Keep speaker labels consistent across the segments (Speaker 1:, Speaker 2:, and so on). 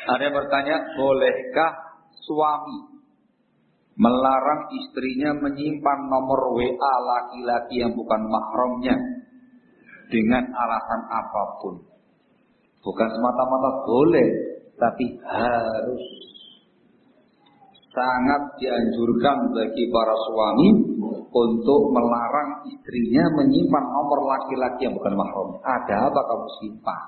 Speaker 1: Ada yang bertanya, bolehkah suami melarang istrinya menyimpan nomor WA laki-laki yang bukan mahramnya dengan alasan apapun? Bukan semata-mata boleh, tapi harus. Sangat dianjurkan bagi para suami untuk melarang istrinya menyimpan nomor laki-laki yang bukan mahramnya. Ada apa kamu simpan?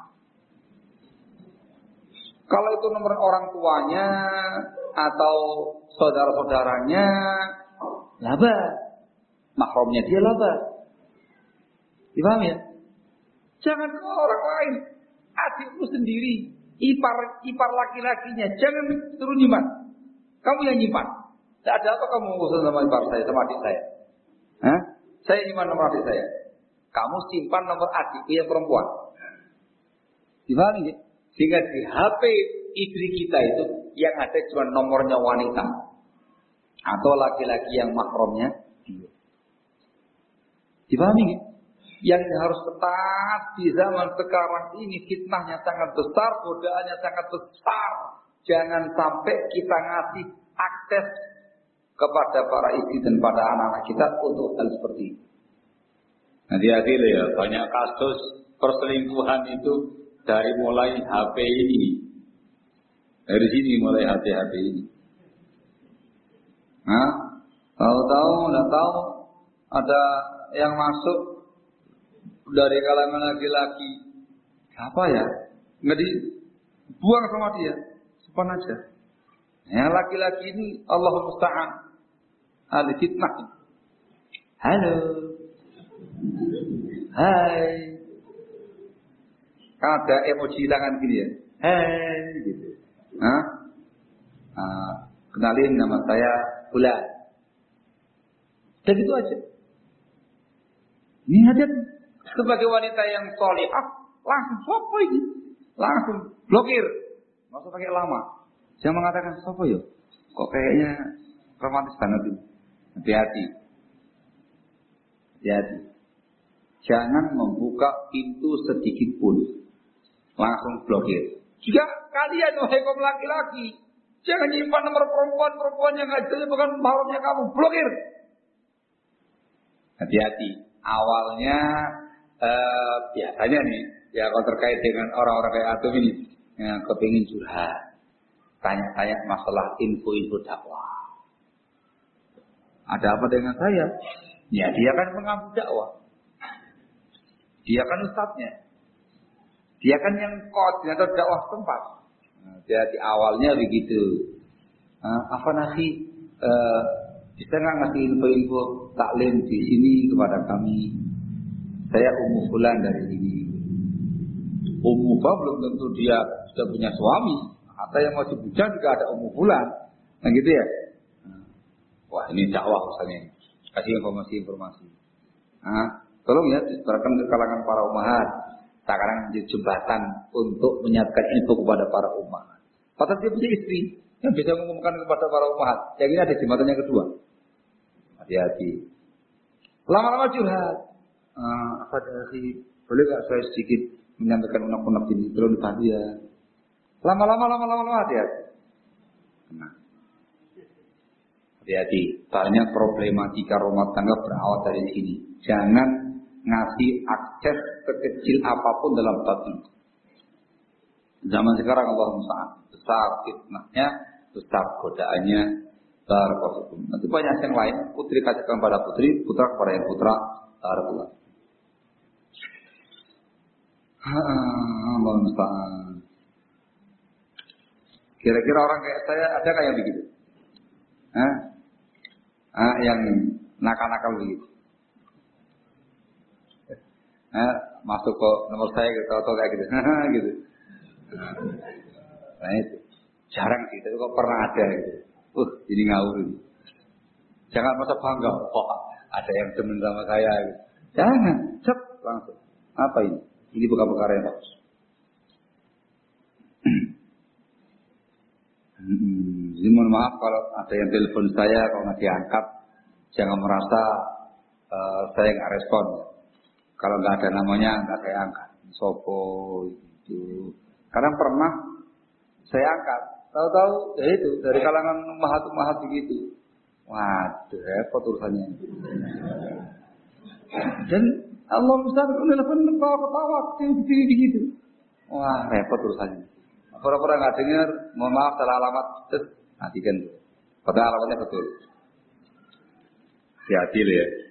Speaker 1: Kalau itu nomor orang tuanya atau saudara-saudaranya, laba. Mahramnya dia laba. Dipaham ya? Jangan ke orang lain. Adikmu sendiri, ipar laki-lakinya, jangan suruh nyimpan. Kamu yang nyimpan. Tidak ada apa kamu urusan sama ipar saya, sama adik saya. Hah? Saya nyimpan nomor adik saya. Kamu simpan nomor adik yang perempuan. Dipahami ya? Sehingga di HP istri kita itu yang ada cuma nomornya wanita atau laki-laki yang mahramnya dia. Dipahami ya? Yang harus ketat di zaman sekarang ini, fitnahnya sangat besar, godaannya sangat besar. Jangan sampai kita ngasih akses kepada para istri dan pada anak-anak kita untuk hal seperti ini. Hati-hati ya, banyak kasus perselingkuhan itu dari mulai HP ini. Dari sini mulai HP ini. Nah, tahu-tahu, nggak tahu ada yang masuk dari kalangan laki-laki. Apa ya? Nggak dibuang sama dia. Sepan aja. Yang laki-laki ini Allah musta'an. Ahli fitnah. Halo. Hai. Ada emoji tangan gini ya. Hai gitu. Hah? Kenalin nama saya Bulan. Dan itu aja. Ini hadiah sebagai wanita yang solihah, langsung sopo ini. Langsung blokir. Nggak usah pakai lama. Jangan mengatakan sopo yo. Kok kayaknya romantis banget ini. Hati-hati. Hati-hati. Jangan membuka pintu sedikit pun. Langsung blokir. Jika kalian wahai kaum laki-laki, jangan nyimpan nomor perempuan yang nggak jelas bukan mahramnya kamu. Blokir. Hati-hati. Awalnya biasanya nih, ya kalau terkait dengan orang-orang kayak Atum ini, yang kepingin curhat, tanya-tanya masalah info-info dakwah. Ada apa dengan saya? Ya dia kan mengambil dakwah. Dia kan ustadznya. Dia kan yang koordinator dakwah tempat. Jadi awalnya begitu. Apa nasi? Bisa nggak ngasih info-info taklim di sini kepada kami? Saya Ummu Fulan dari sini. Ummu Fulan belum tentu dia sudah punya suami. Atau yang masih bujang juga ada Ummu Fulan. Nah gitu ya. Wah ini dakwah misalnya. Kasih informasi-informasi. Tolong ya disebarkan ke kalangan para umahat. Sekarang menjadi jembatan untuk menyiapkan info kepada para umahat. Padahal dia punya istri yang bisa mengumumkan kepada para umahat. Yang ini ada jembatan yang kedua. Hati-hati. Lama-lama curhat. Apa dari boleh nggak saya sedikit menyampaikan unek-unek ini? Belum dibantu ya. Lama-lama hati-hati. Nah. Hati-hati. Banyak problematika rumah tangga berawal dari sini. Jangan ngasih akses sekecil apapun dalam batin. Zaman sekarang Allah musta'an. Besar fitnahnya, besar godaannya. Barakallahu. Nanti banyak yang lain. Putri katakan pada putri, putra kepada yang putra. Barakallahu. Allah musta'an. Kira-kira orang kayak saya ada nggak yang begitu? Yang nakal-nakal begitu. Masuk ke nomor saya gitu atau kayak gitu. Gitu. Nah itu jarang sih, tapi kok pernah ada gitu. Ini ngawur ini. Jangan masa bangga, ada yang temen sama saya gitu. Jangan, cep langsung. Apa ini? Ini bukan perkara yang bagus. Jadi mohon maaf kalau ada yang telepon saya, kalau nggak diangkat, jangan merasa saya nggak respon. Kalau nggak ada namanya nggak saya angkat. Sopo itu. Karena pernah Saya angkat. Tahu-tahu ya itu dari kalangan mahat begitu. Waduh, repot urusannya. Dan Allah Ustaz menelpon ketawa tinggi gitu. Wah, repot urusannya. Pura-pura nggak dengar, mohon maaf salah alamat, matikan. Padahal alamatnya betul. Hati-hati ya.